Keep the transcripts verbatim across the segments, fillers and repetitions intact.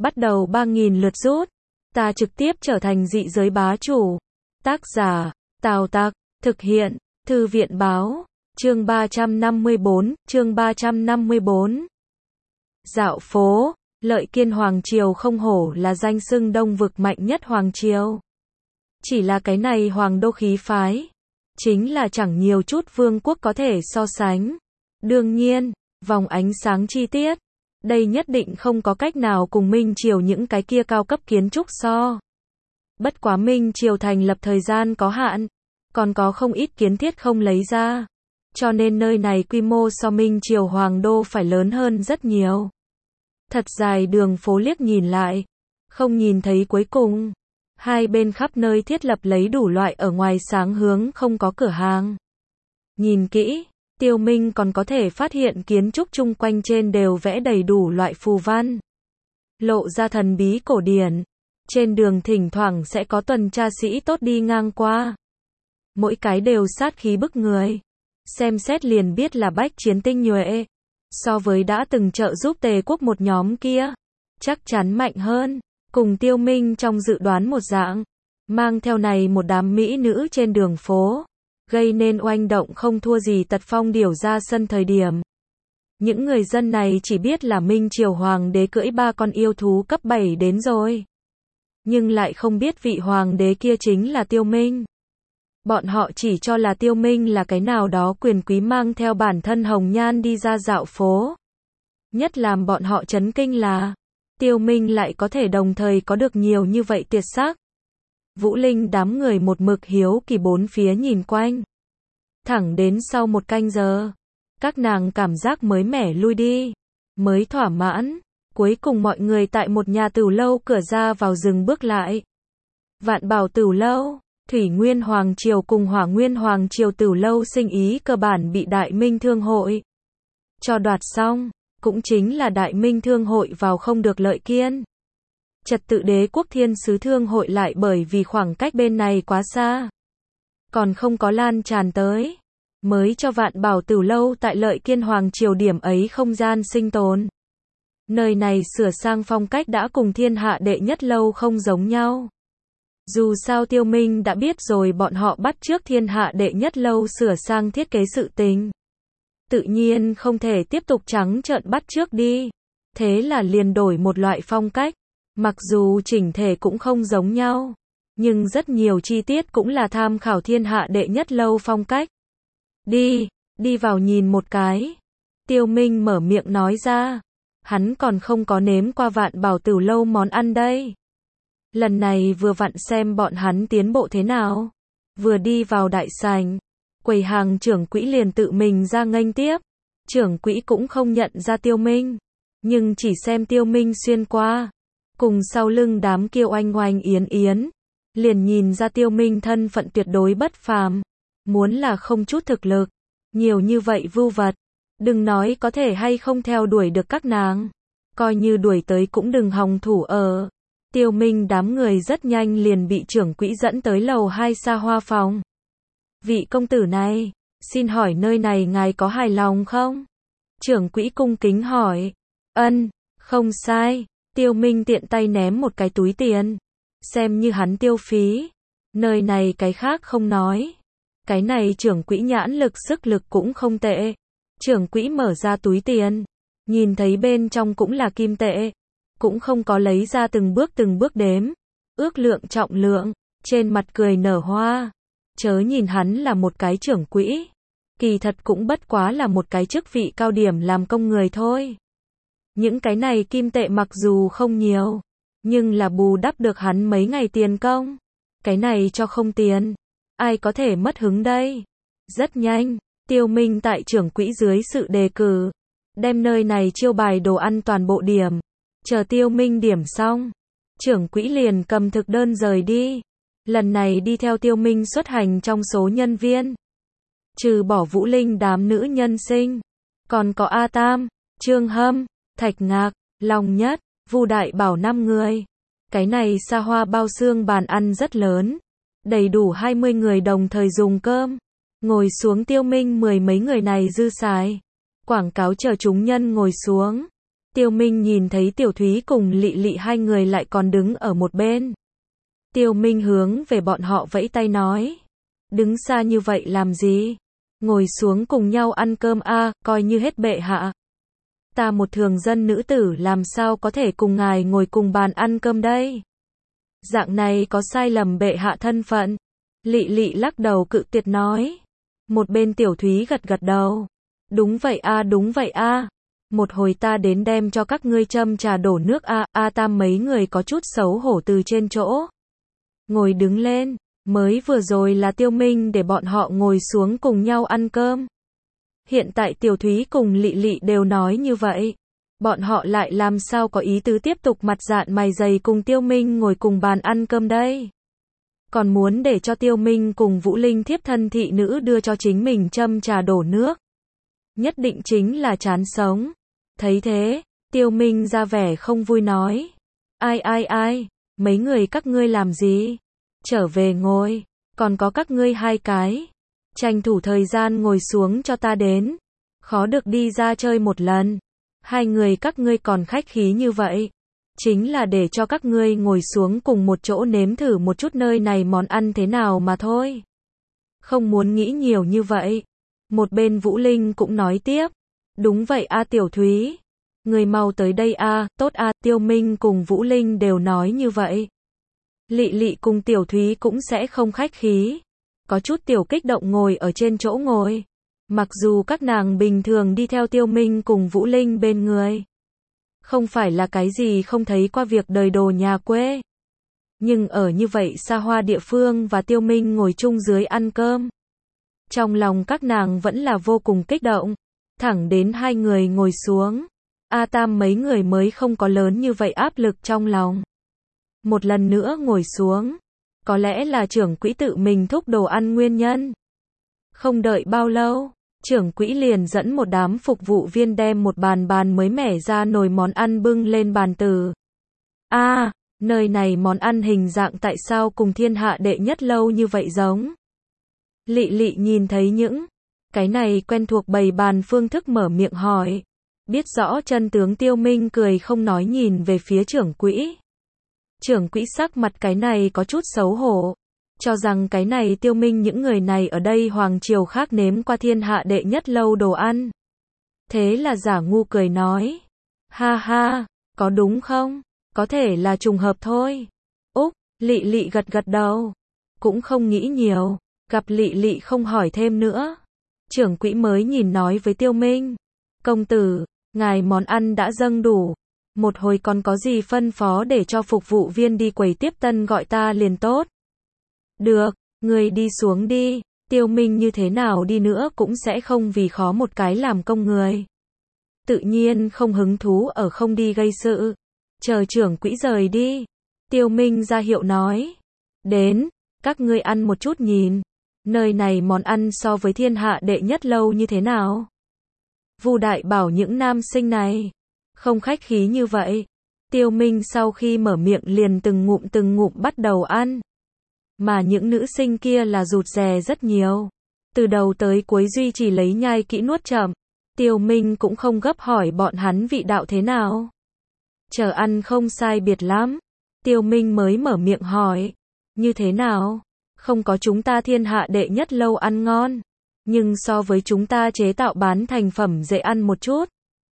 bắt đầu ba nghìn lượt rút. Ta trực tiếp trở thành dị giới bá chủ. Tác giả, Tào Tặc, thực hiện, Thư viện báo, chương ba trăm năm mươi bốn, chương ba trăm năm mươi bốn. Dạo phố, Lợi Kiên Hoàng Triều không hổ là danh xưng Đông vực mạnh nhất Hoàng Triều. Chỉ là cái này Hoàng đô khí phái, chính là chẳng nhiều chút vương quốc có thể so sánh. Đương nhiên, vòng ánh sáng chi tiết, đây nhất định không có cách nào cùng Minh Triều những cái kia cao cấp kiến trúc so. Bất quá Minh Triều thành lập thời gian có hạn, còn có không ít kiến thiết không lấy ra. Cho nên nơi này quy mô so Minh Triều Hoàng đô phải lớn hơn rất nhiều. Thật dài đường phố liếc nhìn lại, không nhìn thấy cuối cùng. Hai bên khắp nơi thiết lập lấy đủ loại ở ngoài sáng hướng không có cửa hàng. Nhìn kỹ, Tiêu Minh còn có thể phát hiện kiến trúc chung quanh trên đều vẽ đầy đủ loại phù văn. Lộ ra thần bí cổ điển. Trên đường thỉnh thoảng sẽ có tuần tra sĩ tốt đi ngang qua. Mỗi cái đều sát khí bức người. Xem xét liền biết là bách chiến tinh nhuệ. So với đã từng trợ giúp Tề quốc một nhóm kia, chắc chắn mạnh hơn. Cùng Tiêu Minh trong dự đoán một dạng. Mang theo này một đám mỹ nữ trên đường phố, gây nên oanh động không thua gì Tật Phong điểu ra sân thời điểm. Những người dân này chỉ biết là Minh Triều Hoàng đế cưỡi ba con yêu thú cấp bảy đến rồi. Nhưng lại không biết vị Hoàng đế kia chính là Tiêu Minh. Bọn họ chỉ cho là Tiêu Minh là cái nào đó quyền quý mang theo bản thân hồng nhan đi ra dạo phố. Nhất làm bọn họ chấn kinh là, Tiêu Minh lại có thể đồng thời có được nhiều như vậy tuyệt sắc. Vũ Linh đám người một mực hiếu kỳ bốn phía nhìn quanh. Thẳng đến sau một canh giờ, các nàng cảm giác mới mẻ lui đi, mới thỏa mãn. Cuối cùng mọi người tại một nhà tửu lâu cửa ra vào dừng bước lại. Vạn Bảo Tửu Lâu, Thủy Nguyên Hoàng Triều cùng Hỏa Nguyên Hoàng Triều Tửu Lâu sinh ý cơ bản bị Đại Minh Thương Hội cho đoạt xong, cũng chính là Đại Minh Thương Hội vào không được Lợi Kiên. Trật tự Đế quốc Thiên Sứ Thương Hội lại bởi vì khoảng cách bên này quá xa, còn không có lan tràn tới, mới cho Vạn Bảo Tửu Lâu tại Lợi Kiên Hoàng Triều điểm ấy không gian sinh tồn. Nơi này sửa sang phong cách đã cùng thiên hạ đệ nhất lâu không giống nhau. Dù sao Tiêu Minh đã biết rồi bọn họ bắt chước thiên hạ đệ nhất lâu sửa sang thiết kế sự tình. Tự nhiên không thể tiếp tục trắng trợn bắt chước đi. Thế là liền đổi một loại phong cách. Mặc dù chỉnh thể cũng không giống nhau, nhưng rất nhiều chi tiết cũng là tham khảo thiên hạ đệ nhất lâu phong cách. Đi, đi vào nhìn một cái. Tiêu Minh mở miệng nói ra. Hắn còn không có nếm qua Vạn Bảo Tửu Lâu món ăn đây. Lần này vừa vặn xem bọn hắn tiến bộ thế nào. Vừa đi vào đại sảnh, quầy hàng trưởng quỹ liền tự mình ra nghênh tiếp. Trưởng quỹ cũng không nhận ra Tiêu Minh, nhưng chỉ xem Tiêu Minh xuyên qua, cùng sau lưng đám kiêu oanh oanh yến yến, liền nhìn ra Tiêu Minh thân phận tuyệt đối bất phàm. Muốn là không chút thực lực, nhiều như vậy vưu vật, đừng nói có thể hay không theo đuổi được các nàng, coi như đuổi tới cũng đừng hòng thủ ở. Tiêu Minh đám người rất nhanh liền bị trưởng quỹ dẫn tới lầu hai xa hoa phòng. Vị công tử này, xin hỏi nơi này ngài có hài lòng không? Trưởng quỹ cung kính hỏi. Ân, không sai. Tiêu Minh tiện tay ném một cái túi tiền, xem như hắn tiêu phí. Nơi này cái khác không nói. Cái này trưởng quỹ nhãn lực sức lực cũng không tệ. Trưởng quỹ mở ra túi tiền, nhìn thấy bên trong cũng là kim tệ, cũng không có lấy ra từng bước từng bước đếm, ước lượng trọng lượng, trên mặt cười nở hoa. Chớ nhìn hắn là một cái trưởng quỹ, kỳ thật cũng bất quá là một cái chức vị cao điểm làm công người thôi. Những cái này kim tệ mặc dù không nhiều, nhưng là bù đắp được hắn mấy ngày tiền công. Cái này cho không tiền, ai có thể mất hứng đây? Rất nhanh, Tiêu Minh tại trưởng quỹ dưới sự đề cử, đem nơi này chiêu bài đồ ăn toàn bộ điểm. Chờ Tiêu Minh điểm xong, trưởng quỹ liền cầm thực đơn rời đi. Lần này đi theo Tiêu Minh xuất hành trong số nhân viên, trừ bỏ Vũ Linh đám nữ nhân sinh, còn có A Tam, Trương Hâm, Thạch Ngạc, Long Nhất, Vu Đại Bảo năm người. Cái này xa hoa bao xương bàn ăn rất lớn, đầy đủ hai mươi người đồng thời dùng cơm. Ngồi xuống Tiêu Minh mười mấy người này dư xài, quảng cáo chờ chúng nhân ngồi xuống. Tiêu Minh nhìn thấy Tiểu Thúy cùng Lị Lị hai người lại còn đứng ở một bên. Tiêu Minh hướng về bọn họ vẫy tay nói. Đứng xa như vậy làm gì? Ngồi xuống cùng nhau ăn cơm a, coi như hết bệ hạ. Ta một thường dân nữ tử làm sao có thể cùng ngài ngồi cùng bàn ăn cơm đây? Dạng này có sai lầm bệ hạ thân phận. Lị Lị lắc đầu cự tuyệt nói. Một bên Tiểu Thúy gật gật đầu. Đúng vậy a, đúng vậy a. Một hồi ta đến đem cho các ngươi châm trà đổ nước a. A Tam mấy người có chút xấu hổ từ trên chỗ ngồi đứng lên. Mới vừa rồi là Tiêu Minh để bọn họ ngồi xuống cùng nhau ăn cơm. Hiện tại Tiểu Thúy cùng Lị Lị đều nói như vậy. Bọn họ lại làm sao có ý tứ tiếp tục mặt dạn mày dày cùng Tiêu Minh ngồi cùng bàn ăn cơm đây. Còn muốn để cho Tiêu Minh cùng Vũ Linh thiếp thân thị nữ đưa cho chính mình châm trà đổ nước. Nhất định chính là chán sống. Thấy thế, Tiêu Minh ra vẻ không vui nói. Ai ai ai, mấy người các ngươi làm gì? Trở về ngồi, còn có các ngươi hai cái. Tranh thủ thời gian ngồi xuống cho ta đến. Khó được đi ra chơi một lần. Hai người các ngươi còn khách khí như vậy. Chính là để cho các ngươi ngồi xuống cùng một chỗ nếm thử một chút nơi này món ăn thế nào mà thôi. Không muốn nghĩ nhiều như vậy. Một bên Vũ Linh cũng nói tiếp. Đúng vậy a Tiểu Thúy. Người mau tới đây a, tốt a. Tiêu Minh cùng Vũ Linh đều nói như vậy. Lị Lị cùng Tiểu Thúy cũng sẽ không khách khí. Có chút tiểu kích động ngồi ở trên chỗ ngồi. Mặc dù các nàng bình thường đi theo Tiêu Minh cùng Vũ Linh bên người. Không phải là cái gì không thấy qua việc đời đồ nhà quê. Nhưng ở như vậy xa hoa địa phương và Tiêu Minh ngồi chung dưới ăn cơm. Trong lòng các nàng vẫn là vô cùng kích động. Thẳng đến hai người ngồi xuống. A Tam mấy người mới không có lớn như vậy áp lực trong lòng. Một lần nữa ngồi xuống. Có lẽ là trưởng quỹ tự mình thúc đồ ăn nguyên nhân. Không đợi bao lâu, trưởng quỹ liền dẫn một đám phục vụ viên đem một bàn bàn mới mẻ ra nồi món ăn bưng lên bàn từ. A, à, nơi này món ăn hình dạng tại sao cùng thiên hạ đệ nhất lâu như vậy giống? Lị Lị nhìn thấy những cái này quen thuộc bày bàn phương thức mở miệng hỏi. Biết rõ chân tướng Tiêu Minh cười không nói nhìn về phía trưởng quỹ. Trưởng quỹ sắc mặt cái này có chút xấu hổ. Cho rằng cái này Tiêu Minh những người này ở đây hoàng triều khác nếm qua thiên hạ đệ nhất lâu đồ ăn. Thế là giả ngu cười nói. Ha ha, có đúng không? Có thể là trùng hợp thôi. Úc, Lị Lị gật gật đầu. Cũng không nghĩ nhiều. Gặp Lị Lị không hỏi thêm nữa. Trưởng quỹ mới nhìn nói với Tiêu Minh. Công tử, ngài món ăn đã dâng đủ. Một hồi còn có gì phân phó để cho phục vụ viên đi quầy tiếp tân gọi ta liền tốt. Được, người đi xuống đi. Tiêu Minh như thế nào đi nữa cũng sẽ không vì khó một cái làm công người. Tự nhiên không hứng thú ở không đi gây sự. Chờ trưởng quỹ rời đi. Tiêu Minh ra hiệu nói. Đến, các ngươi ăn một chút nhìn. Nơi này món ăn so với thiên hạ đệ nhất lâu như thế nào? Vu Đại bảo những nam sinh này. Không khách khí như vậy. Tiêu Minh sau khi mở miệng liền từng ngụm từng ngụm bắt đầu ăn. Mà những nữ sinh kia là rụt rè rất nhiều. Từ đầu tới cuối duy chỉ lấy nhai kỹ nuốt chậm. Tiêu Minh cũng không gấp hỏi bọn hắn vị đạo thế nào. Chờ ăn không sai biệt lắm. Tiêu Minh mới mở miệng hỏi. Như thế nào? Không có chúng ta thiên hạ đệ nhất lâu ăn ngon. Nhưng so với chúng ta chế tạo bán thành phẩm dễ ăn một chút.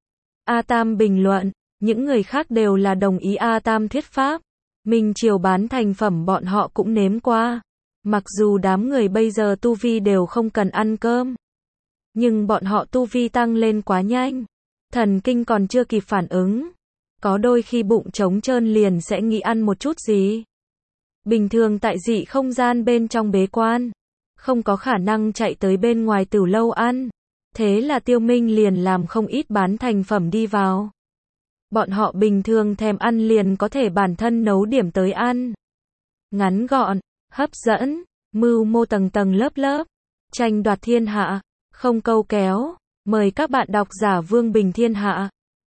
A Tam bình luận. Những người khác đều là đồng ý A Tam thuyết pháp. Minh Triều bán thành phẩm bọn họ cũng nếm qua. Mặc dù đám người bây giờ tu vi đều không cần ăn cơm. Nhưng bọn họ tu vi tăng lên quá nhanh. Thần kinh còn chưa kịp phản ứng. Có đôi khi bụng trống trơn liền sẽ nghĩ ăn một chút gì. Bình thường tại dị không gian bên trong bế quan. Không có khả năng chạy tới bên ngoài tử lâu ăn. Thế là Tiêu Minh liền làm không ít bán thành phẩm đi vào. Bọn họ bình thường thèm ăn liền có thể bản thân nấu điểm tới ăn. Ngắn gọn, hấp dẫn, mưu mô tầng tầng lớp lớp. Tranh đoạt thiên hạ, không câu kéo. Mời các bạn đọc giả Vương Bình Thiên Hạ.